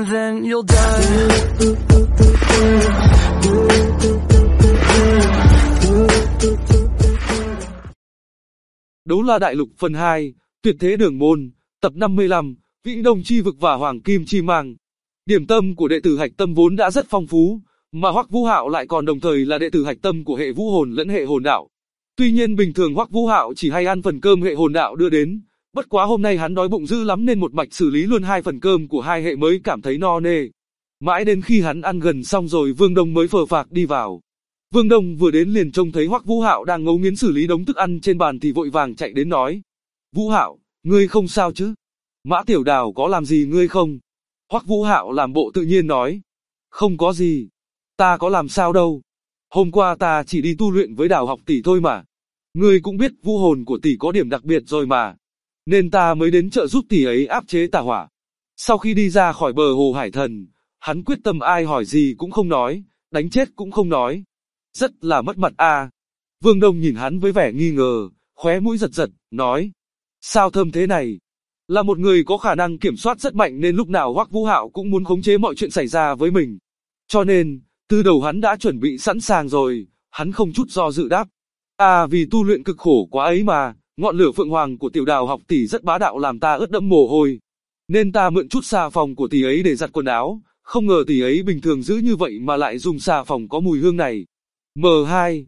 and then you'll die. Đấu La Đại Lục phần 2, Tuyệt Thế Đường Môn, tập 55, Vĩnh Đông Chi Vực và Hoàng Kim Chi Mang. Điểm tâm của đệ tử Hạch Tâm vốn đã rất phong phú, mà Hoắc Vũ Hạo lại còn đồng thời là đệ tử Hạch Tâm của hệ Vũ Hồn lẫn hệ Hồn Đạo. Tuy nhiên bình thường Hoắc Vũ Hạo chỉ hay ăn phần cơm hệ Hồn Đạo đưa đến, bất quá hôm nay hắn đói bụng dữ lắm nên một mạch xử lý luôn 2 phần cơm của 2 hệ mới cảm thấy no nê. Mãi đến khi hắn ăn gần xong rồi Vương Đông mới phờ phạc đi vào. Vương Đông vừa đến liền trông thấy Hoắc Vũ Hạo đang ngấu nghiến xử lý đống thức ăn trên bàn thì vội vàng chạy đến nói: "Vũ Hạo, ngươi không sao chứ? Mã Tiểu Đào có làm gì ngươi không?" Hoắc Vũ Hạo làm bộ tự nhiên nói: "Không có gì, ta có làm sao đâu. Hôm qua ta chỉ đi tu luyện với Đào học tỷ thôi mà. Ngươi cũng biết vũ hồn của tỷ có điểm đặc biệt rồi mà, nên ta mới đến trợ giúp tỷ ấy áp chế tà hỏa." Sau khi đi ra khỏi bờ hồ Hải Thần, hắn quyết tâm ai hỏi gì cũng không nói, đánh chết cũng không nói. Rất là mất mặt a. Vương Đông nhìn hắn với vẻ nghi ngờ, khóe mũi giật giật, nói: "Sao thơm thế này?" Là một người có khả năng kiểm soát rất mạnh nên lúc nào Hoắc Vũ Hạo cũng muốn khống chế mọi chuyện xảy ra với mình. Cho nên, từ đầu hắn đã chuẩn bị sẵn sàng rồi, hắn không chút do dự đáp: Vì tu luyện cực khổ quá ấy mà, ngọn lửa Phượng Hoàng của Tiểu Đào học tỷ rất bá đạo làm ta ướt đẫm mồ hôi. Nên ta mượn chút xà phòng của tỷ ấy để giặt quần áo, không ngờ tỷ ấy bình thường dữ như vậy mà lại dùng xà phòng có mùi hương này. M2,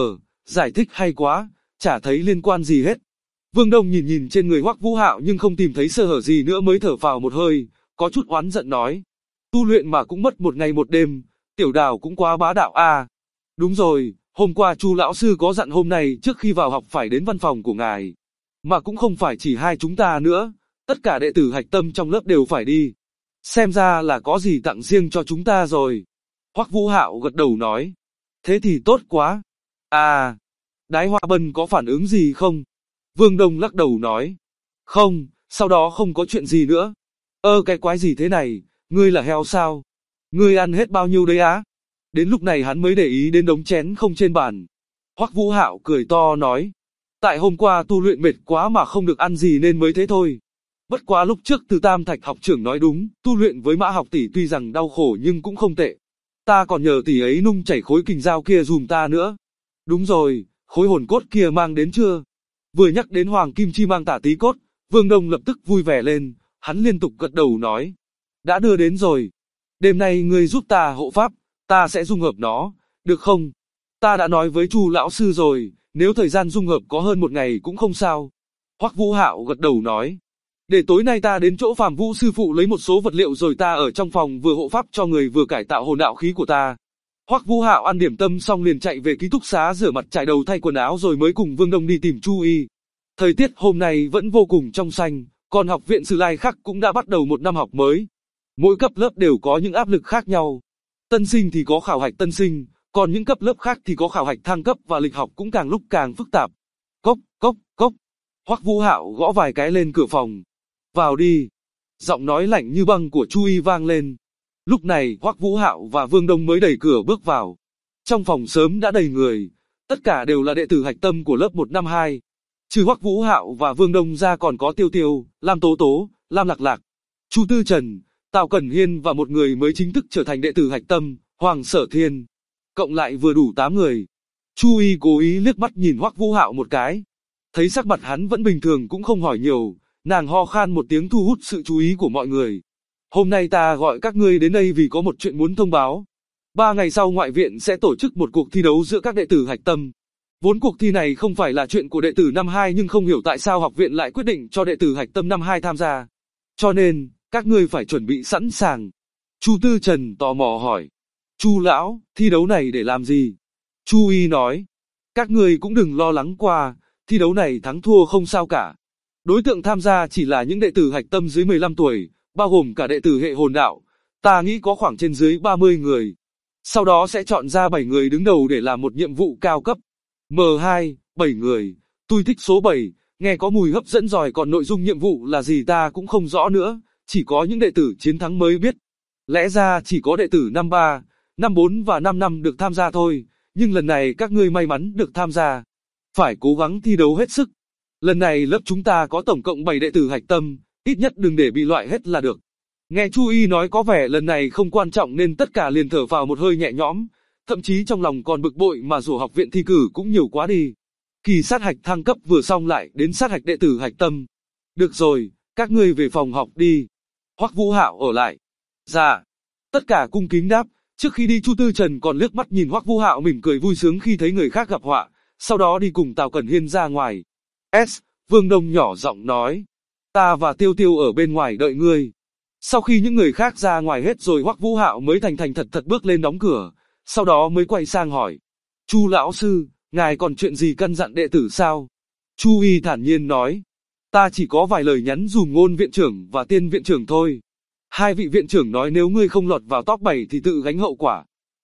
giải thích hay quá, chả thấy liên quan gì hết." Vương Đông nhìn nhìn trên người Hoắc Vũ Hạo nhưng không tìm thấy sơ hở gì nữa mới thở phào một hơi, có chút oán giận nói: "Tu luyện mà cũng mất một ngày một đêm, Tiểu Đào cũng quá bá đạo a." "Đúng rồi, hôm qua Chu lão sư có dặn hôm nay trước khi vào học phải đến văn phòng của ngài. Mà cũng không phải chỉ hai chúng ta nữa, tất cả đệ tử Hạch Tâm trong lớp đều phải đi. Xem ra là có gì tặng riêng cho chúng ta rồi." Hoắc Vũ Hạo gật đầu nói: "Thế thì tốt quá." Đái Hoa Bân có phản ứng gì không?" Vương Đông lắc đầu nói: "Không, sau đó không có chuyện gì nữa." Cái quái gì thế này, ngươi là heo sao? Ngươi ăn hết bao nhiêu đấy á?" Đến lúc này hắn mới để ý đến đống chén không trên bàn. Hoắc Vũ Hạo cười to nói: "Tại hôm qua tu luyện mệt quá mà không được ăn gì nên mới thế thôi. Bất quá lúc trước Từ Tam Thạch học trưởng nói đúng, tu luyện với Mã học tỷ tuy rằng đau khổ nhưng cũng không tệ. Ta còn nhờ tỷ ấy nung chảy khối kình dao kia dùm ta nữa. Đúng rồi, khối hồn cốt kia mang đến chưa?" Vừa nhắc đến Hoàng Kim Chi Mang Tả Tí Cốt, Vương Đông lập tức vui vẻ lên, hắn liên tục gật đầu nói: "Đã đưa đến rồi. Đêm nay ngươi giúp ta hộ pháp, ta sẽ dung hợp nó, được không? Ta đã nói với Chu lão sư rồi, nếu thời gian dung hợp có hơn một ngày cũng không sao." Hoắc Vũ Hạo gật đầu nói: "Để tối nay ta đến chỗ Phàm Vũ sư phụ lấy một số vật liệu rồi ta ở trong phòng vừa hộ pháp cho người vừa cải tạo hồn đạo khí của ta." Hoắc Vũ Hạo ăn điểm tâm xong liền chạy về ký túc xá rửa mặt chải đầu thay quần áo rồi mới cùng Vương Đông đi tìm Chu Y. Thời tiết hôm nay vẫn vô cùng trong xanh, còn học viện Sử Lai Khắc cũng đã bắt đầu một năm học mới. Mỗi cấp lớp đều có những áp lực khác nhau. Tân sinh thì có khảo hạch tân sinh, còn những cấp lớp khác thì có khảo hạch thăng cấp và lịch học cũng càng lúc càng phức tạp. Cốc, cốc, cốc. Hoắc Vũ Hạo gõ vài cái lên cửa phòng. "Vào đi." Giọng nói lạnh như băng của Chu Y vang lên. Lúc này Hoắc Vũ Hạo và Vương Đông mới đẩy cửa bước vào. Trong phòng sớm đã đầy người, tất cả đều là đệ tử Hạch Tâm của lớp 1 năm 2. Trừ Hoắc Vũ Hạo và Vương Đông ra còn có Tiêu Tiêu, Lam Tố Tố, Lam Lạc Lạc, Chu Tư Trần, Tào Cẩn Hiên và một người mới chính thức trở thành đệ tử Hạch Tâm, Hoàng Sở Thiên. Cộng lại vừa đủ 8 người. Chu Y cố ý liếc mắt nhìn Hoắc Vũ Hạo một cái. Thấy sắc mặt hắn vẫn bình thường cũng không hỏi nhiều, nàng ho khan một tiếng thu hút sự chú ý của mọi người. "Hôm nay ta gọi các ngươi đến đây vì có một chuyện muốn thông báo. 3 ngày sau ngoại viện sẽ tổ chức một cuộc thi đấu giữa các đệ tử Hạch Tâm. Vốn cuộc thi này không phải là chuyện của đệ tử năm 2 nhưng không hiểu tại sao học viện lại quyết định cho đệ tử Hạch Tâm năm 2 tham gia. Cho nên, các ngươi phải chuẩn bị sẵn sàng." Chu Tư Trần tò mò hỏi: "Chu lão, thi đấu này để làm gì?" Chu Y nói: "Các ngươi cũng đừng lo lắng qua, thi đấu này thắng thua không sao cả. Đối tượng tham gia chỉ là những đệ tử Hạch Tâm dưới 15 tuổi, bao gồm cả đệ tử hệ hồn đạo, ta nghĩ có khoảng trên dưới 30 người. Sau đó sẽ chọn ra 7 người đứng đầu để làm một nhiệm vụ cao cấp. M2, 7 người, tôi thích số 7, nghe có mùi hấp dẫn rồi còn nội dung nhiệm vụ là gì ta cũng không rõ nữa, chỉ có những đệ tử chiến thắng mới biết. Lẽ ra chỉ có đệ tử năm 3, năm 4 và năm 5 được tham gia thôi, nhưng lần này các ngươi may mắn được tham gia. Phải cố gắng thi đấu hết sức. Lần này lớp chúng ta có tổng cộng 7 đệ tử Hạch Tâm, ít nhất đừng để bị loại hết là được." Nghe Chu Y nói có vẻ lần này không quan trọng nên tất cả liền thở vào một hơi nhẹ nhõm, thậm chí trong lòng còn bực bội mà rủa học viện thi cử cũng nhiều quá đi. Kỳ sát hạch thăng cấp vừa xong lại đến sát hạch đệ tử hạch tâm. Được rồi, các ngươi về phòng học đi. Hoắc Vũ Hạo ở lại. Dạ. Tất cả cung kính đáp, trước khi đi Chu Tư Trần còn liếc mắt nhìn Hoắc Vũ Hạo mỉm cười vui sướng khi thấy người khác gặp họa, sau đó đi cùng Tào Cẩn Hiên ra ngoài. Vương Đông nhỏ giọng nói, ta và Tiêu Tiêu ở bên ngoài đợi ngươi. Sau khi những người khác ra ngoài hết rồi Hoắc Vũ Hạo mới thành thành thật thật bước lên đóng cửa, sau đó mới quay sang hỏi, Chu lão sư, ngài còn chuyện gì căn dặn đệ tử sao? Chu Y thản nhiên nói, ta chỉ có vài lời nhắn dùm Ngôn viện trưởng và Tiên viện trưởng thôi. Hai vị viện trưởng nói nếu ngươi không lọt vào top 7 thì tự gánh hậu quả.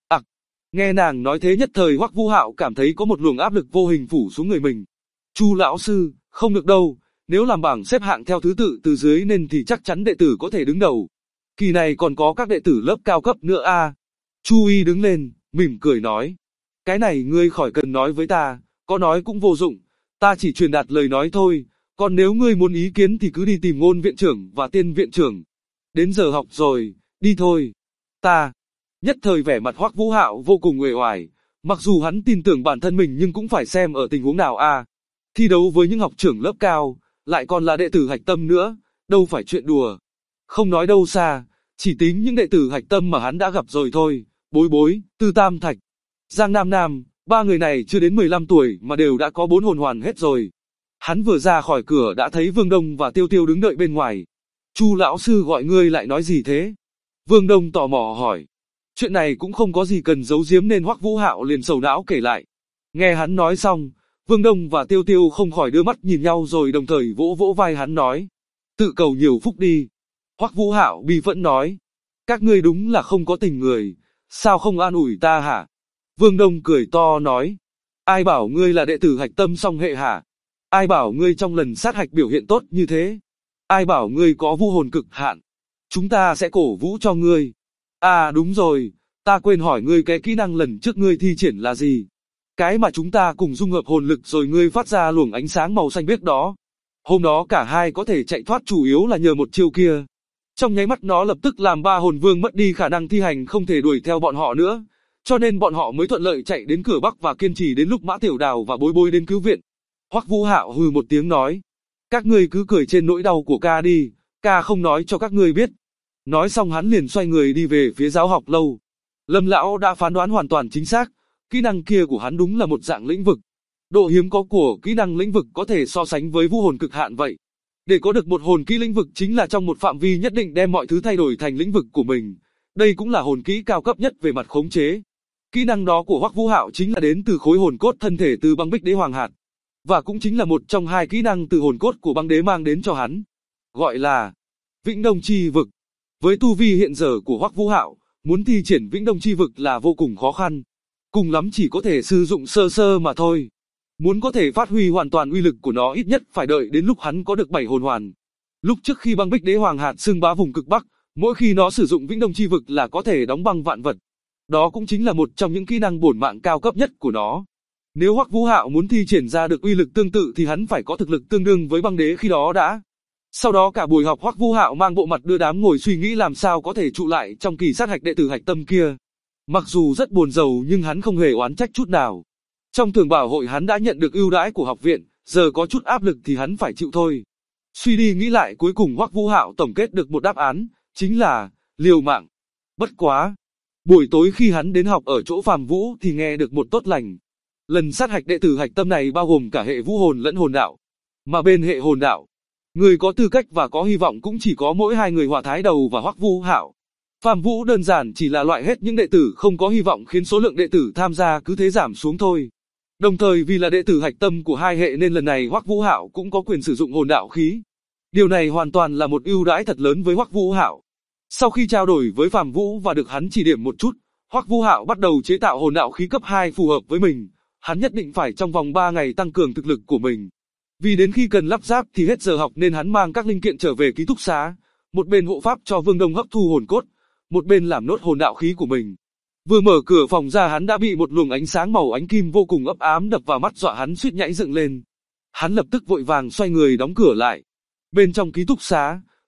Nghe nàng nói thế nhất thời Hoắc Vũ Hạo cảm thấy có một luồng áp lực vô hình phủ xuống người mình. Chu lão sư, không được đâu, nếu làm bảng xếp hạng theo thứ tự từ dưới nên thì chắc chắn đệ tử có thể đứng đầu. Kỳ này còn có các đệ tử lớp cao cấp nữa à. Chu Y đứng lên, mỉm cười nói. Cái này ngươi khỏi cần nói với ta, có nói cũng vô dụng, ta chỉ truyền đạt lời nói thôi, còn nếu ngươi muốn ý kiến thì cứ đi tìm Ngôn viện trưởng và Tiên viện trưởng. Đến giờ học rồi, đi thôi. Ta. Nhất thời vẻ mặt Hoắc Vũ Hạo vô cùng uể oải, mặc dù hắn tin tưởng bản thân mình nhưng cũng phải xem ở tình huống nào à. Thi đấu với những học trưởng lớp cao, lại còn là đệ tử hạch tâm nữa, đâu phải chuyện đùa. Không nói đâu xa, chỉ tính những đệ tử hạch tâm mà hắn đã gặp rồi thôi, Bối Bối, Tư Tam Thạch, Giang Nam Nam, ba người này chưa đến 15 tuổi mà đều đã có 4 hồn hoàn hết rồi. Hắn vừa ra khỏi cửa đã thấy Vương Đông và Tiêu Tiêu đứng đợi bên ngoài. Chu lão sư gọi ngươi lại nói gì thế? Vương Đông tò mò hỏi. Chuyện này cũng không có gì cần giấu giếm nên Hoắc Vũ Hạo liền sầu não kể lại. Nghe hắn nói xong, Vương Đông và Tiêu Tiêu không khỏi đưa mắt nhìn nhau rồi đồng thời vỗ vỗ vai hắn nói. Tự cầu nhiều phúc đi. Hoắc Vũ Hạo bi phẫn nói. Các ngươi đúng là không có tình người, sao không an ủi ta hả? Vương Đông cười to nói. Ai bảo ngươi là đệ tử hạch tâm song hệ hả? Ai bảo ngươi trong lần sát hạch biểu hiện tốt như thế? Ai bảo ngươi có vu hồn cực hạn? Chúng ta sẽ cổ vũ cho ngươi. À đúng rồi, ta quên hỏi ngươi cái kỹ năng lần trước ngươi thi triển là gì? Cái mà chúng ta cùng dung hợp hồn lực rồi ngươi phát ra luồng ánh sáng màu xanh biếc đó. Hôm đó cả hai có thể chạy thoát chủ yếu là nhờ một chiêu kia. Trong nháy mắt nó lập tức làm ba hồn vương mất đi khả năng thi hành không thể đuổi theo bọn họ nữa. Cho nên bọn họ mới thuận lợi chạy đến cửa Bắc và kiên trì đến lúc Mã Tiểu Đào và Bối Bối đến cứu viện. Hoắc Vũ Hạo hừ một tiếng nói. Các ngươi cứ cười trên nỗi đau của ca đi, ca không nói cho các ngươi biết. Nói xong hắn liền xoay người đi về phía giáo học lâu. Lâm lão đã phán đoán hoàn toàn chính xác, kỹ năng kia của hắn đúng là một dạng lĩnh vực. Độ hiếm có của kỹ năng lĩnh vực có thể so sánh với vu hồn cực hạn vậy. Để có được một hồn kỹ lĩnh vực chính là trong một phạm vi nhất định đem mọi thứ thay đổi thành lĩnh vực của mình. Đây cũng là hồn kỹ cao cấp nhất về mặt khống chế. Kỹ năng đó của Hoắc Vũ Hạo chính là đến từ khối hồn cốt thân thể từ băng bích đế hoàng hạt. Và cũng chính là một trong hai kỹ năng từ hồn cốt của băng đế mang đến cho hắn. Gọi là Vĩnh Đông Chi Vực. Với tu vi hiện giờ của Hoắc Vũ Hạo, muốn thi triển Vĩnh Đông Chi Vực là vô cùng khó khăn. Cùng lắm chỉ có thể sử dụng sơ sơ mà thôi. Muốn có thể phát huy hoàn toàn uy lực của nó ít nhất phải đợi đến lúc hắn có được 7 hồn hoàn. Lúc trước khi băng bích đế hoàng hạt xưng bá vùng cực Bắc, mỗi khi nó sử dụng Vĩnh Đông Chi Vực là có thể đóng băng vạn vật. Đó cũng chính là một trong những kỹ năng bổn mạng cao cấp nhất của nó. Nếu Hoắc Vũ Hạo muốn thi triển ra được uy lực tương tự thì hắn phải có thực lực tương đương với băng đế khi đó đã. Sau đó cả buổi học Hoắc Vũ Hạo mang bộ mặt đưa đám ngồi suy nghĩ làm sao có thể trụ lại trong kỳ sát hạch đệ tử hạch tâm kia. Mặc dù rất buồn rầu nhưng hắn không hề oán trách chút nào. Trong thường bảo hội hắn đã nhận được ưu đãi của học viện, giờ có chút áp lực thì hắn phải chịu thôi. Suy đi nghĩ lại cuối cùng Hoắc Vũ Hạo tổng kết được một đáp án, chính là liều mạng. Bất quá, buổi tối khi hắn đến học ở chỗ Phàm Vũ thì nghe được một tốt lành. Lần sát hạch đệ tử hạch tâm này bao gồm cả hệ vũ hồn lẫn hồn đạo. Mà bên hệ hồn đạo, người có tư cách và có hy vọng cũng chỉ có mỗi hai người Hỏa Thái Đầu và Hoắc Vũ Hạo. Phàm Vũ đơn giản chỉ là loại hết những đệ tử không có hy vọng khiến số lượng đệ tử tham gia cứ thế giảm xuống thôi. Đồng thời vì là đệ tử hạch tâm của hai hệ nên lần này Hoắc Vũ Hạo cũng có quyền sử dụng hồn đạo khí. Điều này hoàn toàn là một ưu đãi thật lớn với Hoắc Vũ Hạo. Sau khi trao đổi với Phàm Vũ và được hắn chỉ điểm một chút, Hoắc Vũ Hạo bắt đầu chế tạo hồn đạo khí cấp 2 phù hợp với mình. Hắn nhất định phải trong vòng 3 ngày tăng cường thực lực của mình. Vì đến khi cần lắp ráp thì hết giờ học nên hắn mang các linh kiện trở về ký túc xá, một bên hộ pháp cho Vương Đông hấp thu hồn cốt, một bên làm nốt hồn đạo khí của mình. Vừa mở cửa phòng ra hắn đã bị một luồng ánh sáng màu ánh kim vô cùng ấp ám đập vào mắt dọa hắn suýt nhảy dựng lên. Hắn lập tức vội vàng xoay người đóng cửa lại. Bên trong ký túc xá,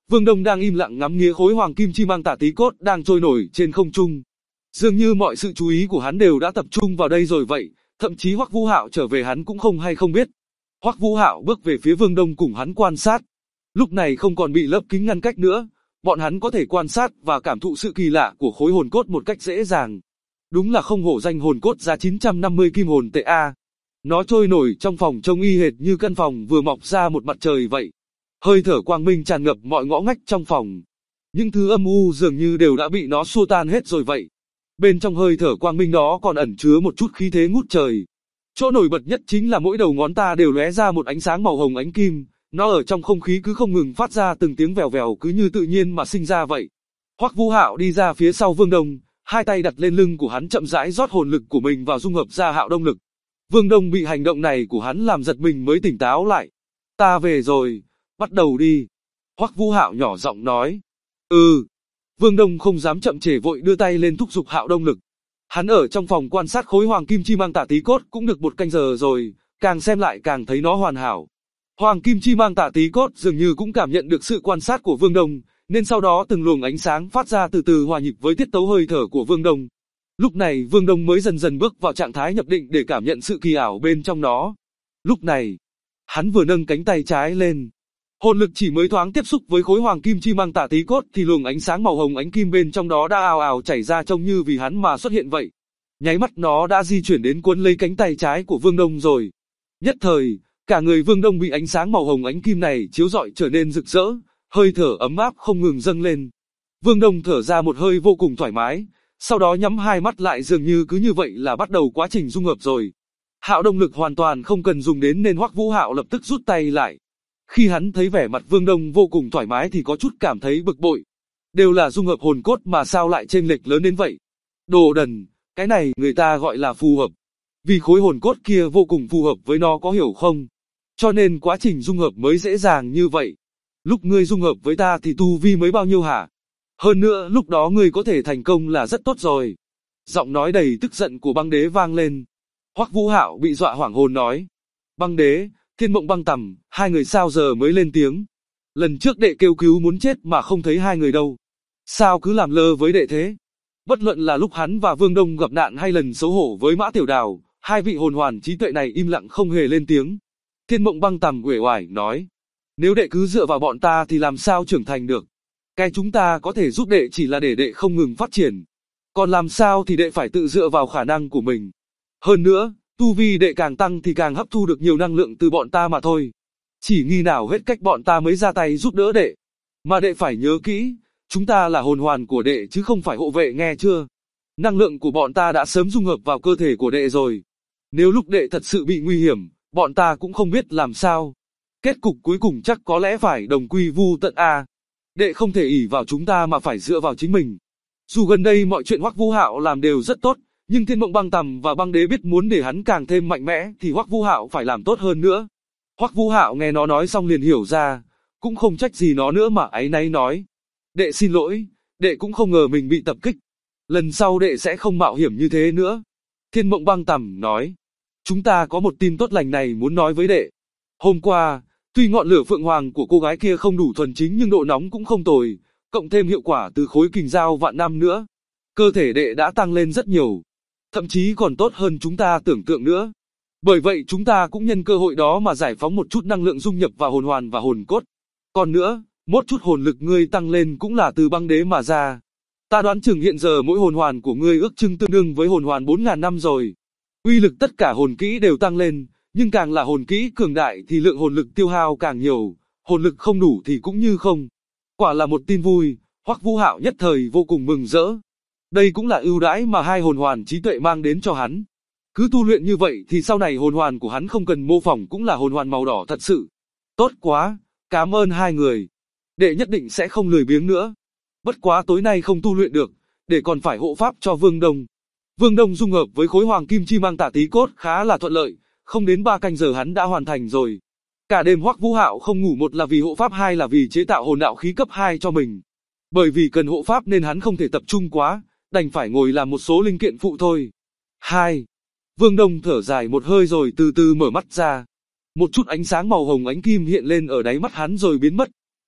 Vương Đông đang im lặng ngắm nghía khối hoàng kim chi mang tả tí cốt đang trôi nổi trên không trung. Dường như mọi sự chú ý của hắn đều đã tập trung vào đây rồi vậy, thậm chí Hoắc Vũ Hạo trở về hắn cũng không hay không biết. Hoắc Vũ Hạo bước về phía Vương Đông cùng hắn quan sát. Lúc này không còn bị lớp kính ngăn cách nữa, bọn hắn có thể quan sát và cảm thụ sự kỳ lạ của khối hồn cốt một cách dễ dàng. Đúng là không hổ danh hồn cốt giá 950 kim hồn tệ a. Nó trôi nổi trong phòng trông y hệt như căn phòng vừa mọc ra một mặt trời vậy. Hơi thở quang minh tràn ngập mọi ngõ ngách trong phòng. Những thứ âm u dường như đều đã bị nó xua tan hết rồi vậy. Bên trong hơi thở quang minh đó còn ẩn chứa một chút khí thế ngút trời. Chỗ nổi bật nhất chính là mỗi đầu ngón ta đều lóe ra một ánh sáng màu hồng ánh kim, nó ở trong không khí cứ không ngừng phát ra từng tiếng vèo vèo cứ như tự nhiên mà sinh ra vậy. Hoắc Vũ Hạo đi ra phía sau Vương Đông, hai tay đặt lên lưng của hắn chậm rãi rót hồn lực của mình vào dung hợp ra Hạo Đông lực. Vương Đông bị hành động này của hắn làm giật mình mới tỉnh táo lại. Ta về rồi, bắt đầu đi. Hoắc Vũ Hạo nhỏ giọng nói. Ừ. Vương Đông không dám chậm trễ vội đưa tay lên thúc giục Hạo Đông lực. Hắn ở trong phòng quan sát khối hoàng kim chi mang tả tí cốt cũng được một canh giờ rồi, càng xem lại càng thấy nó hoàn hảo. Hoàng kim chi mang tả tí cốt dường như cũng cảm nhận được sự quan sát của Vương Đông, nên sau đó từng luồng ánh sáng phát ra từ từ hòa nhịp với tiết tấu hơi thở của Vương Đông. Lúc này Vương Đông mới dần dần bước vào trạng thái nhập định để cảm nhận sự kỳ ảo bên trong nó. Lúc này, hắn vừa nâng cánh tay trái lên. Hồn lực chỉ mới thoáng tiếp xúc với khối hoàng kim chi mang tả tí cốt thì luồng ánh sáng màu hồng ánh kim bên trong đó đã ào ào chảy ra trông như vì hắn mà xuất hiện vậy. Nháy mắt nó đã di chuyển đến cuốn lấy cánh tay trái của Vương Đông rồi. Nhất thời, cả người Vương Đông bị ánh sáng màu hồng ánh kim này chiếu rọi trở nên rực rỡ, hơi thở ấm áp không ngừng dâng lên. Vương Đông thở ra một hơi vô cùng thoải mái, sau đó nhắm hai mắt lại dường như cứ như vậy là bắt đầu quá trình dung hợp rồi. Hạo Đông lực hoàn toàn không cần dùng đến nên Hoắc Vũ Hạo lập tức rút tay lại. Khi hắn thấy vẻ mặt Vương Đông vô cùng thoải mái thì có chút cảm thấy bực bội. Đều là dung hợp hồn cốt mà sao lại chênh lệch lớn đến vậy? Đồ đần, cái này người ta gọi là phù hợp. Vì khối hồn cốt kia vô cùng phù hợp với nó có hiểu không? Cho nên quá trình dung hợp mới dễ dàng như vậy. Lúc ngươi dung hợp với ta thì tu vi mới bao nhiêu hả? Hơn nữa lúc đó ngươi có thể thành công là rất tốt rồi. Giọng nói đầy tức giận của băng đế vang lên. Hoắc Vũ Hạo bị dọa hoảng hồn nói. Băng đế, Thiên Mộng Băng Tầm, hai người sao giờ mới lên tiếng? Lần trước đệ kêu cứu muốn chết mà không thấy hai người đâu. Sao cứ làm lơ với đệ thế? Bất luận là lúc hắn và Vương Đông gặp nạn hay lần xấu hổ với Mã Tiểu Đào, hai vị hồn hoàn trí tuệ này im lặng không hề lên tiếng. Thiên Mộng Băng Tầm uể oải nói. Nếu đệ cứ dựa vào bọn ta thì làm sao trưởng thành được? Cái chúng ta có thể giúp đệ chỉ là để đệ không ngừng phát triển. Còn làm sao thì đệ phải tự dựa vào khả năng của mình. Hơn nữa, tu vi đệ càng tăng thì càng hấp thu được nhiều năng lượng từ bọn ta mà thôi. Chỉ khi nào hết cách bọn ta mới ra tay giúp đỡ đệ. Mà đệ phải nhớ kỹ, chúng ta là hồn hoàn của đệ chứ không phải hộ vệ nghe chưa? Năng lượng của bọn ta đã sớm dung hợp vào cơ thể của đệ rồi. Nếu lúc đệ thật sự bị nguy hiểm, bọn ta cũng không biết làm sao. Kết cục cuối cùng chắc có lẽ phải đồng quy vu tận a. Đệ không thể ỷ vào chúng ta mà phải dựa vào chính mình. Dù gần đây mọi chuyện Hoắc Vũ Hạo làm đều rất tốt, nhưng Thiên Mộng Băng Tầm và Băng Đế biết muốn để hắn càng thêm mạnh mẽ thì Hoắc Vũ Hạo phải làm tốt hơn nữa. Hoắc Vũ Hạo nghe nó nói xong liền hiểu ra, cũng không trách gì nó nữa mà áy náy nói. Đệ xin lỗi, đệ cũng không ngờ mình bị tập kích. Lần sau đệ sẽ không mạo hiểm như thế nữa. Thiên Mộng Băng Tầm nói. Chúng ta có một tin tốt lành này muốn nói với đệ. Hôm qua, tuy ngọn lửa phượng hoàng của cô gái kia không đủ thuần chính nhưng độ nóng cũng không tồi, cộng thêm hiệu quả từ khối kình dao vạn năm nữa. Cơ thể đệ đã tăng lên rất nhiều. Thậm chí còn tốt hơn chúng ta tưởng tượng nữa. Bởi vậy chúng ta cũng nhân cơ hội đó mà giải phóng một chút năng lượng dung nhập vào hồn hoàn và hồn cốt. Còn nữa, một chút hồn lực ngươi tăng lên cũng là từ Băng Đế mà ra. Ta đoán chừng hiện giờ mỗi hồn hoàn của ngươi ước chừng tương đương với hồn hoàn 4.000 năm rồi. Uy lực tất cả hồn kỹ đều tăng lên, nhưng càng là hồn kỹ cường đại thì lượng hồn lực tiêu hao càng nhiều, hồn lực không đủ thì cũng như không. Quả là một tin vui, Hoắc Vũ Hạo nhất thời vô cùng mừng rỡ. Đây cũng là ưu đãi mà hai hồn hoàn trí tuệ mang đến cho hắn. Cứ tu luyện như vậy thì sau này hồn hoàn của hắn không cần mô phỏng cũng là hồn hoàn màu đỏ thật sự. Tốt quá, cảm ơn hai người. Đệ nhất định sẽ không lười biếng nữa. Bất quá tối nay không tu luyện được, để còn phải hộ pháp cho Vương Đông. Vương Đông dung hợp với khối hoàng kim chi mang tả tí cốt khá là thuận lợi, không đến 3 canh giờ hắn đã hoàn thành rồi. Cả đêm Hoắc Vũ Hạo không ngủ, một là vì hộ pháp, hai là vì chế tạo hồn đạo khí cấp 2 cho mình. Bởi vì cần hộ pháp nên hắn không thể tập trung quá, đành phải ngồi làm một số linh kiện phụ thôi. 2. Vương Đông thở dài một hơi rồi từ từ mở mắt ra. Một chút ánh sáng màu hồng ánh kim hiện lên ở đáy mắt hắn rồi biến mất.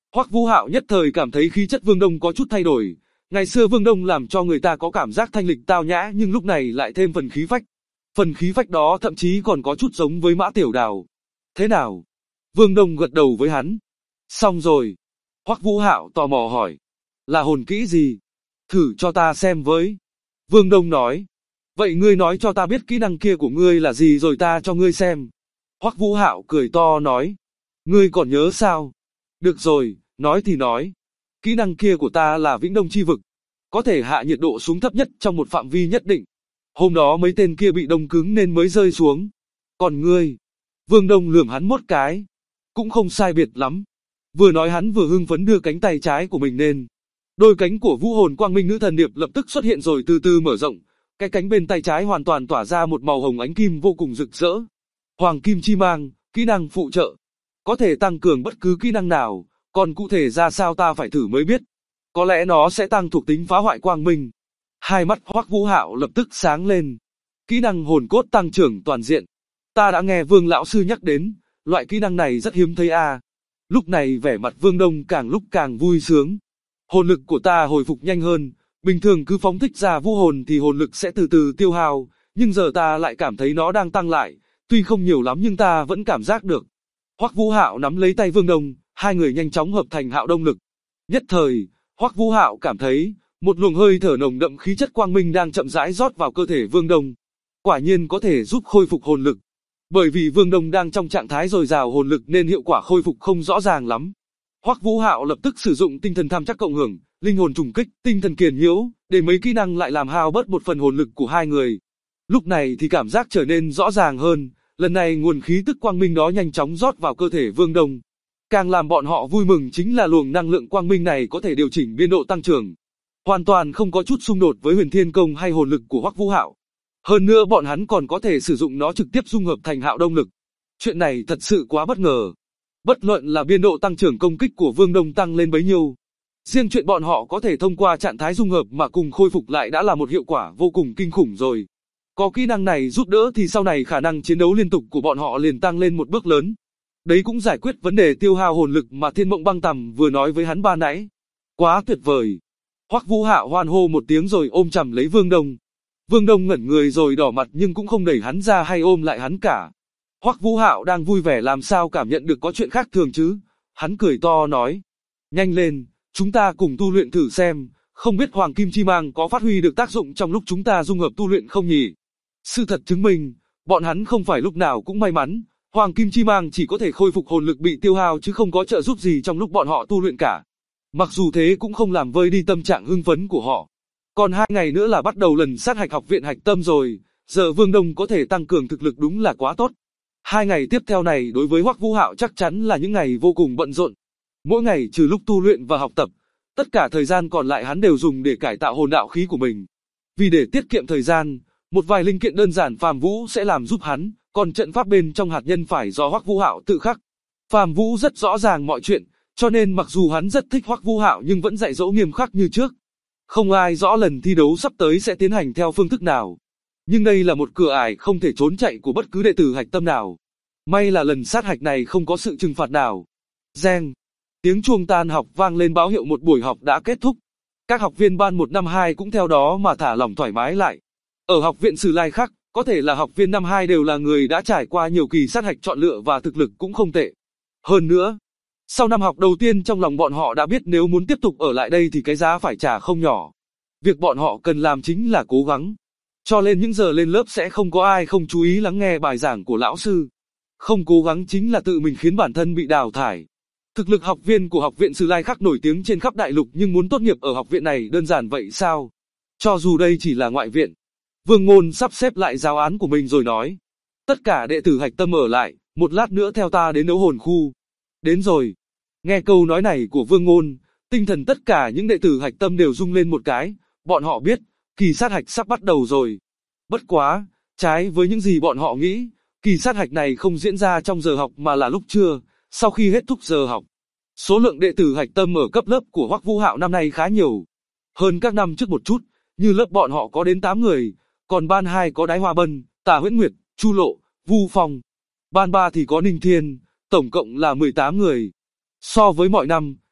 Hoắc Vũ Hạo nhất thời cảm thấy khí chất Vương Đông có chút thay đổi. Ngày xưa Vương Đông làm cho người ta có cảm giác thanh lịch tao nhã, nhưng lúc này lại thêm phần khí phách. Phần khí phách đó thậm chí còn có chút giống với Mã Tiểu Đào. Thế nào? Vương Đông gật đầu với hắn. Xong rồi. Hoắc Vũ Hạo tò mò hỏi. Là hồn kỹ gì? Thử cho ta xem với. Vương Đông nói. Vậy ngươi nói cho ta biết kỹ năng kia của ngươi là gì rồi ta cho ngươi xem. Hoắc Vũ Hạo cười to nói. Ngươi còn nhớ sao? Được rồi, nói thì nói. Kỹ năng kia của ta là Vĩnh Đông Chi Vực. Có thể hạ nhiệt độ xuống thấp nhất trong một phạm vi nhất định. Hôm đó mấy tên kia bị đông cứng nên mới rơi xuống. Còn ngươi? Vương Đông lườm hắn một cái. Cũng không sai biệt lắm. Vừa nói hắn vừa hưng phấn đưa cánh tay trái của mình lên. Đôi cánh của Vũ Hồn Quang Minh Nữ Thần Điệp lập tức xuất hiện rồi từ từ mở rộng. Cái cánh bên tay trái hoàn toàn tỏa ra một màu hồng ánh kim vô cùng rực rỡ. Hoàng Kim Chi Mang, kỹ năng phụ trợ. Có thể tăng cường bất cứ kỹ năng nào, còn cụ thể ra sao ta phải thử mới biết. Có lẽ nó sẽ tăng thuộc tính phá hoại quang minh. Hai mắt Hoắc Vũ Hạo lập tức sáng lên. Kỹ năng hồn cốt tăng trưởng toàn diện. Ta đã nghe Vương lão sư nhắc đến, loại kỹ năng này rất hiếm thấy a. Lúc này vẻ mặt Vương Đông càng lúc càng vui sướng. Hồn lực của ta hồi phục nhanh hơn, bình thường cứ phóng thích ra vũ hồn thì hồn lực sẽ từ từ tiêu hao, nhưng giờ ta lại cảm thấy nó đang tăng lại, tuy không nhiều lắm nhưng ta vẫn cảm giác được. Hoắc Vũ Hạo nắm lấy tay Vương Đông, hai người nhanh chóng hợp thành Hạo Đông lực. Nhất thời, Hoắc Vũ Hạo cảm thấy một luồng hơi thở nồng đậm khí chất quang minh đang chậm rãi rót vào cơ thể Vương Đông. Quả nhiên có thể giúp khôi phục hồn lực. Bởi vì Vương Đông đang trong trạng thái dồi dào hồn lực nên hiệu quả khôi phục không rõ ràng lắm. Hoắc Vũ Hạo lập tức sử dụng tinh thần tham chắc cộng hưởng, linh hồn trùng kích, tinh thần kiền nhiễu, để mấy kỹ năng lại làm hao bớt một phần hồn lực của hai người. Lúc này thì cảm giác trở nên rõ ràng hơn, lần này nguồn khí tức quang minh đó nhanh chóng rót vào cơ thể Vương Đông. Càng làm bọn họ vui mừng chính là luồng năng lượng quang minh này có thể điều chỉnh biên độ tăng trưởng. Hoàn toàn không có chút xung đột với Huyền Thiên Công hay hồn lực của Hoắc Vũ Hạo. Hơn nữa bọn hắn còn có thể sử dụng nó trực tiếp dung hợp thành Hạo Đông lực. Chuyện này thật sự quá bất ngờ. Bất luận là biên độ tăng trưởng công kích của Vương Đông tăng lên bấy nhiêu, riêng chuyện bọn họ có thể thông qua trạng thái dung hợp mà cùng khôi phục lại đã là một hiệu quả vô cùng kinh khủng rồi. Có kỹ năng này giúp đỡ thì sau này khả năng chiến đấu liên tục của bọn họ liền tăng lên một bước lớn. Đấy cũng giải quyết vấn đề tiêu hao hồn lực mà Thiên Mộng Băng Tầm vừa nói với hắn ban nãy. Quá tuyệt vời. Hoắc Vũ Hạo hoan hô một tiếng rồi ôm chầm lấy Vương Đông. Vương Đông ngẩn người rồi đỏ mặt nhưng cũng không đẩy hắn ra hay ôm lại hắn cả. Hoắc Vũ Hạo đang vui vẻ làm sao cảm nhận được có chuyện khác thường chứ. Hắn cười to nói. Nhanh lên, chúng ta cùng tu luyện thử xem, không biết Hoàng Kim Chi Mang có phát huy được tác dụng trong lúc chúng ta dung hợp tu luyện không nhỉ? Sự thật chứng minh, bọn hắn không phải lúc nào cũng may mắn. Hoàng Kim Chi Mang chỉ có thể khôi phục hồn lực bị tiêu hao chứ không có trợ giúp gì trong lúc bọn họ tu luyện cả. Mặc dù thế cũng không làm vơi đi tâm trạng hưng phấn của họ. Còn 2 ngày nữa là bắt đầu lần sát hạch học viện hạch tâm rồi, giờ Vương Đông có thể tăng cường thực lực đúng là quá tốt. 2 ngày tiếp theo này đối với Hoắc Vũ Hạo chắc chắn là những ngày vô cùng bận rộn. Mỗi ngày trừ lúc tu luyện và học tập, tất cả thời gian còn lại hắn đều dùng để cải tạo hồn đạo khí của mình. Vì để tiết kiệm thời gian, một vài linh kiện đơn giản Phàm Vũ sẽ làm giúp hắn, còn trận pháp bên trong hạt nhân phải do Hoắc Vũ Hạo tự khắc. Phàm Vũ rất rõ ràng mọi chuyện, cho nên mặc dù hắn rất thích Hoắc Vũ Hạo nhưng vẫn dạy dỗ nghiêm khắc như trước. Không ai rõ lần thi đấu sắp tới sẽ tiến hành theo phương thức nào. Nhưng đây là một cửa ải không thể trốn chạy của bất cứ đệ tử hạch tâm nào. May là lần sát hạch này không có sự trừng phạt nào. Reng. Tiếng chuông tan học vang lên báo hiệu một buổi học đã kết thúc. Các học viên ban 1 năm 2 cũng theo đó mà thả lỏng thoải mái lại. Ở học viện Sử Lai khác, có thể là học viên năm 2 đều là người đã trải qua nhiều kỳ sát hạch chọn lựa và thực lực cũng không tệ. Hơn nữa, sau năm học đầu tiên trong lòng bọn họ đã biết nếu muốn tiếp tục ở lại đây thì cái giá phải trả không nhỏ. Việc bọn họ cần làm chính là cố gắng. Cho nên những giờ lên lớp sẽ không có ai không chú ý lắng nghe bài giảng của lão sư. Không cố gắng chính là tự mình khiến bản thân bị đào thải. Thực lực học viên của học viện Sử Lai khác nổi tiếng trên khắp đại lục nhưng muốn tốt nghiệp ở học viện này đơn giản vậy sao? Cho dù đây chỉ là ngoại viện. Vương Ngôn sắp xếp lại giáo án của mình rồi nói. Tất cả đệ tử hạch tâm ở lại, một lát nữa theo ta đến đấu hồn khu. Đến rồi. Nghe câu nói này của Vương Ngôn, tinh thần tất cả những đệ tử hạch tâm đều rung lên một cái. Bọn họ biết, kỳ sát hạch sắp bắt đầu rồi. Bất quá, trái với những gì bọn họ nghĩ, kỳ sát hạch này không diễn ra trong giờ học mà là lúc trưa, sau khi hết thúc giờ học. Số lượng đệ tử hạch tâm ở cấp lớp của Hoắc Vũ Hạo năm nay khá nhiều. Hơn các năm trước một chút, như lớp bọn họ có đến 8 người, còn ban 2 có Đái Hoa Bân, Tả Huyễn Nguyệt, Chu Lộ, Vu Phong. Ban 3 thì có Ninh Thiên, tổng cộng là 18 người. So với mọi năm,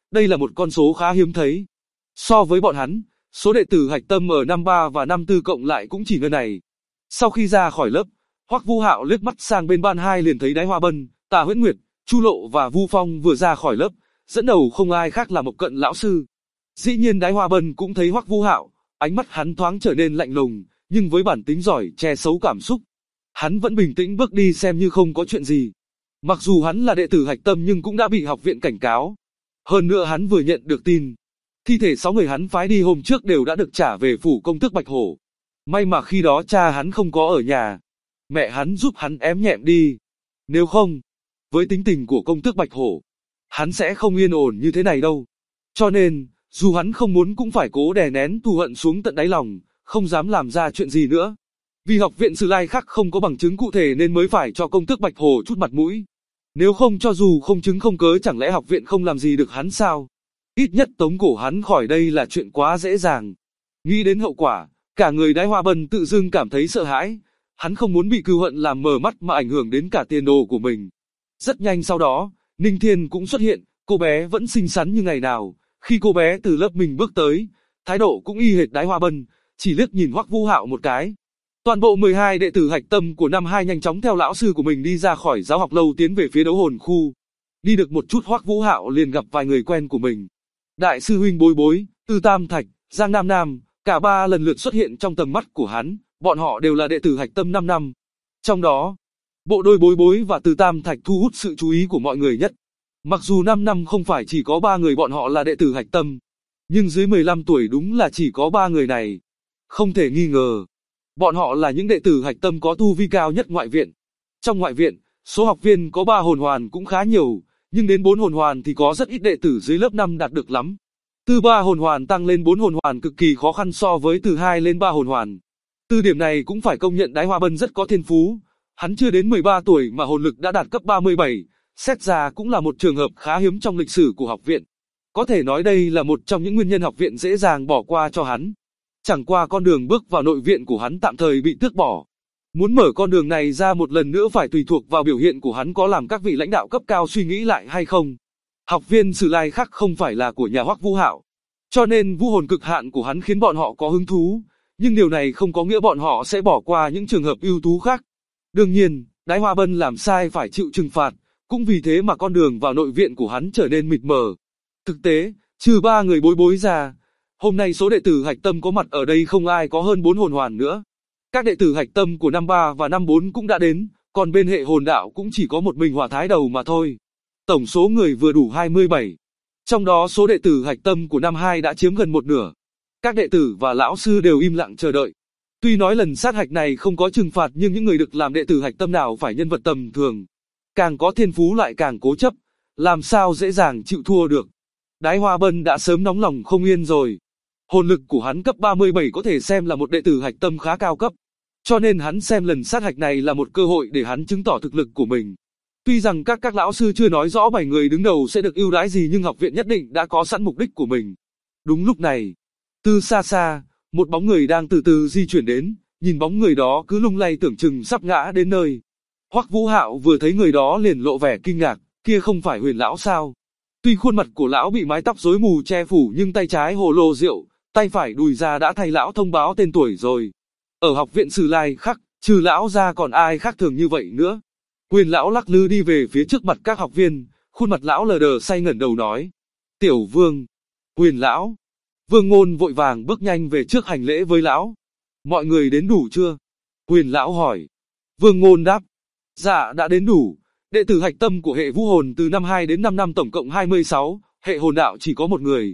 Đây là một con số khá hiếm thấy. So với bọn hắn, số đệ tử hạch tâm ở năm 3 và năm 4 cộng lại cũng chỉ ngân này. Sau khi ra khỏi lớp, Hoắc Vũ Hạo liếc mắt sang bên ban 2 liền thấy Đái Hoa Bân, Tả Huyễn Nguyệt, Chu Lộ và Vu Phong vừa ra khỏi lớp, dẫn đầu không ai khác là Mộc Cận lão sư. Dĩ nhiên Đái Hoa Bân cũng thấy Hoắc Vũ Hạo, ánh mắt hắn thoáng trở nên lạnh lùng, nhưng với bản tính giỏi che giấu cảm xúc, hắn vẫn bình tĩnh bước đi xem như không có chuyện gì. Mặc dù hắn là đệ tử hạch tâm nhưng cũng đã bị học viện cảnh cáo. Hơn nữa hắn vừa nhận được tin, thi thể 6 người hắn phái đi hôm trước đều đã được trả về phủ công tước Bạch Hổ. May mà khi đó cha hắn không có ở nhà, mẹ hắn giúp hắn ém nhẹm đi. Nếu không, với tính tình của công tước Bạch Hổ, hắn sẽ không yên ổn như thế này đâu. Cho nên, dù hắn không muốn cũng phải cố đè nén thù hận xuống tận đáy lòng, không dám làm ra chuyện gì nữa. Vì học viện Sử Lai Khắc không có bằng chứng cụ thể nên mới phải cho công tước Bạch Hổ chút mặt mũi. Nếu không cho dù không chứng không cớ chẳng lẽ học viện không làm gì được hắn sao? Ít nhất tống cổ hắn khỏi đây là chuyện quá dễ dàng. Nghĩ đến hậu quả, cả người Đái Hoa Bân tự dưng cảm thấy sợ hãi. Hắn không muốn bị cừu hận làm mờ mắt mà ảnh hưởng đến cả tiền đồ của mình. Rất nhanh sau đó, Ninh Thiên cũng xuất hiện, cô bé vẫn xinh xắn như ngày nào. Khi cô bé từ lớp mình bước tới, thái độ cũng y hệt Đái Hoa Bân, chỉ liếc nhìn Hoắc Vũ Hạo một cái. Toàn bộ 12 đệ tử hạch tâm của năm 2 nhanh chóng theo lão sư của mình đi ra khỏi giáo học lâu tiến về phía đấu hồn khu. Đi được một chút Hoắc Vũ Hạo liền gặp vài người quen của mình. Đại sư huynh Bối Bối, Tư Tam Thạch, Giang Nam Nam, cả ba lần lượt xuất hiện trong tầm mắt của hắn, bọn họ đều là đệ tử hạch tâm 5 năm. Trong đó, bộ đôi Bối Bối và Tư Tam Thạch thu hút sự chú ý của mọi người nhất. Mặc dù 5 năm không phải chỉ có 3 người bọn họ là đệ tử hạch tâm, nhưng dưới 15 tuổi đúng là chỉ có 3 người này. Không thể nghi ngờ, bọn họ là những đệ tử hạch tâm có tu vi cao nhất ngoại viện. Trong ngoại viện, số học viên có 3 hồn hoàn cũng khá nhiều, nhưng đến 4 hồn hoàn thì có rất ít đệ tử dưới lớp 5 đạt được lắm. Từ 3 hồn hoàn tăng lên 4 hồn hoàn cực kỳ khó khăn so với từ 2 lên 3 hồn hoàn. Từ điểm này cũng phải công nhận Đái Hoa Bân rất có thiên phú. Hắn chưa đến 13 tuổi mà hồn lực đã đạt cấp 37, xét ra cũng là một trường hợp khá hiếm trong lịch sử của học viện. Có thể nói đây là một trong những nguyên nhân học viện dễ dàng bỏ qua cho hắn. Chẳng qua con đường bước vào nội viện của hắn tạm thời bị tước bỏ. Muốn mở con đường này ra một lần nữa phải tùy thuộc vào biểu hiện của hắn có làm các vị lãnh đạo cấp cao suy nghĩ lại hay không. Học viên Sử Lai Khắc không phải là của nhà Hoắc Vũ Hạo, cho nên vũ hồn cực hạn của hắn khiến bọn họ có hứng thú, nhưng điều này không có nghĩa bọn họ sẽ bỏ qua những trường hợp ưu tú khác. Đương nhiên, Đái Hoa Bân làm sai phải chịu trừng phạt, cũng vì thế mà con đường vào nội viện của hắn trở nên mịt mờ. Thực tế, trừ 3 người Bối Bối ra, hôm nay số đệ tử hạch tâm có mặt ở đây không ai có hơn 4 hồn hoàn nữa. Các đệ tử hạch tâm của năm 3 và năm 4 cũng đã đến, còn bên hệ hồn đạo cũng chỉ có một mình Hỏa Thái Đầu mà thôi. Tổng số người vừa đủ 27. Trong đó số đệ tử hạch tâm của năm 2 đã chiếm gần một nửa. Các đệ tử và lão sư đều im lặng chờ đợi. Tuy nói lần sát hạch này không có trừng phạt nhưng những người được làm đệ tử hạch tâm nào phải nhân vật tầm thường. Càng có thiên phú lại càng cố chấp, làm sao dễ dàng chịu thua được. Đái Hoa Bân đã sớm nóng lòng không yên rồi. Hồn lực của hắn cấp 37 có thể xem là một đệ tử hạch tâm khá cao cấp. Cho nên hắn xem lần sát hạch này là một cơ hội để hắn chứng tỏ thực lực của mình. Tuy rằng các lão sư chưa nói rõ 7 người đứng đầu sẽ được ưu đãi gì nhưng học viện nhất định đã có sẵn mục đích của mình. Đúng lúc này, từ xa xa, một bóng người đang từ từ di chuyển đến, nhìn bóng người đó cứ lung lay tưởng chừng sắp ngã đến nơi. Hoắc Vũ Hạo vừa thấy người đó liền lộ vẻ kinh ngạc, kia không phải Huyền lão sao? Tuy khuôn mặt của lão bị mái tóc rối mù che phủ nhưng tay trái hồ lô rượu, tay phải đùi ra đã thay lão thông báo tên tuổi rồi. Ở học viện Sử Lai Khắc, trừ lão ra còn ai khác thường như vậy nữa. Huyền lão lắc lư đi về phía trước mặt các học viên, khuôn mặt lão lờ đờ say ngẩn đầu nói. Tiểu Vương. Huyền lão. Vương Ngôn vội vàng bước nhanh về trước hành lễ với lão. Mọi người đến đủ chưa? Huyền lão hỏi. Vương Ngôn đáp. Dạ đã đến đủ. Đệ tử hạch tâm của hệ vũ hồn từ năm 2 đến 5 năm tổng cộng 26, hệ hồn đạo chỉ có một người.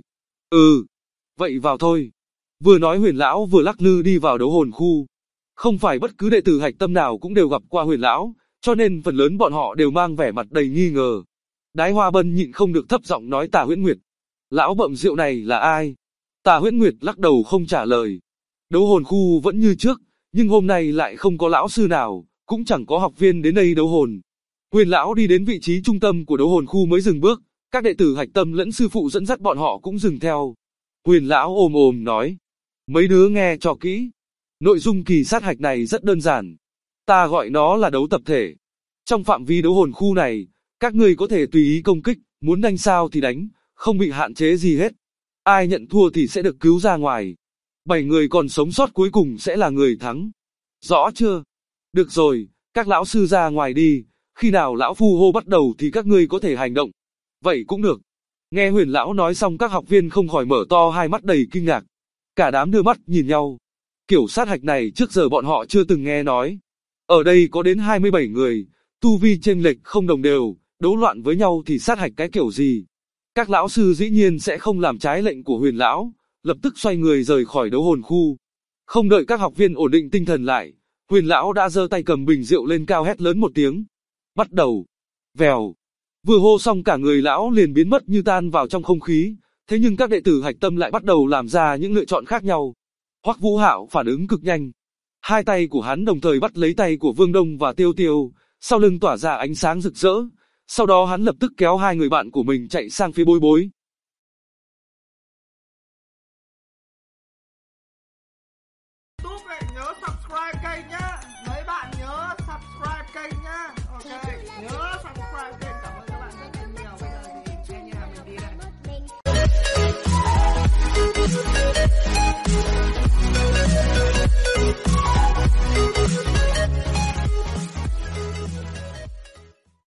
Vậy vào thôi. Vừa nói Huyền lão vừa lắc lư đi vào đấu hồn khu. Không phải bất cứ đệ tử hạch tâm nào cũng đều gặp qua Huyền lão, cho nên phần lớn bọn họ đều mang vẻ mặt đầy nghi ngờ. Đái Hoa Bân nhịn không được thấp giọng nói Tả Huyễn Nguyệt. Lão bậm rượu này là ai? Tả Huyễn Nguyệt lắc đầu không trả lời. Đấu hồn khu vẫn như trước, nhưng hôm nay lại không có lão sư nào, cũng chẳng có học viên đến đây đấu hồn. Huyền lão đi đến vị trí trung tâm của đấu hồn khu mới dừng bước, các đệ tử hạch tâm lẫn sư phụ dẫn dắt bọn họ cũng dừng theo. Huyền lão ồm ồm nói, mấy đứa nghe cho kỹ. Nội dung kỳ sát hạch này rất đơn giản. Ta gọi nó là đấu tập thể. Trong phạm vi đấu hồn khu này, các ngươi có thể tùy ý công kích, muốn đánh sao thì đánh, không bị hạn chế gì hết. Ai nhận thua thì sẽ được cứu ra ngoài. 7 người còn sống sót cuối cùng sẽ là người thắng. Rõ chưa? Được rồi, các lão sư ra ngoài đi, khi nào lão phu hô bắt đầu thì các ngươi có thể hành động. Vậy cũng được. Nghe Huyền lão nói xong các học viên không khỏi mở to hai mắt đầy kinh ngạc. Cả đám đưa mắt nhìn nhau. Kiểu sát hạch này trước giờ bọn họ chưa từng nghe nói. Ở đây có đến 27 người, tu vi chênh lệch không đồng đều, đấu loạn với nhau thì sát hạch cái kiểu gì. Các lão sư dĩ nhiên sẽ không làm trái lệnh của Huyền lão, lập tức xoay người rời khỏi đấu hồn khu. Không đợi các học viên ổn định tinh thần lại, Huyền lão đã giơ tay cầm bình rượu lên cao hét lớn một tiếng. Bắt đầu. Vèo. Vừa hô xong cả người lão liền biến mất như tan vào trong không khí, thế nhưng các đệ tử Hạch Tâm lại bắt đầu làm ra những lựa chọn khác nhau. Hoắc Vũ Hạo phản ứng cực nhanh. Hai tay của hắn đồng thời bắt lấy tay của Vương Đông và Tiêu Tiêu, sau lưng tỏa ra ánh sáng rực rỡ. Sau đó hắn lập tức kéo hai người bạn của mình chạy sang phía Bối Bối.